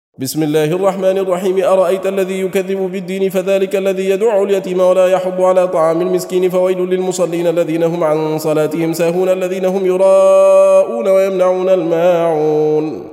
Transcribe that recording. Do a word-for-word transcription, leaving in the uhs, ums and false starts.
بسم الله الرحمن الرحيم. أرأيت الذي يكذب بالدين فذلك الذي يدع اليتيم ولا يحض على طعام المسكين فويل للمصلين الذين هم عن صلاتهم ساهون الذين هم يراءون ويمنعون الماعون.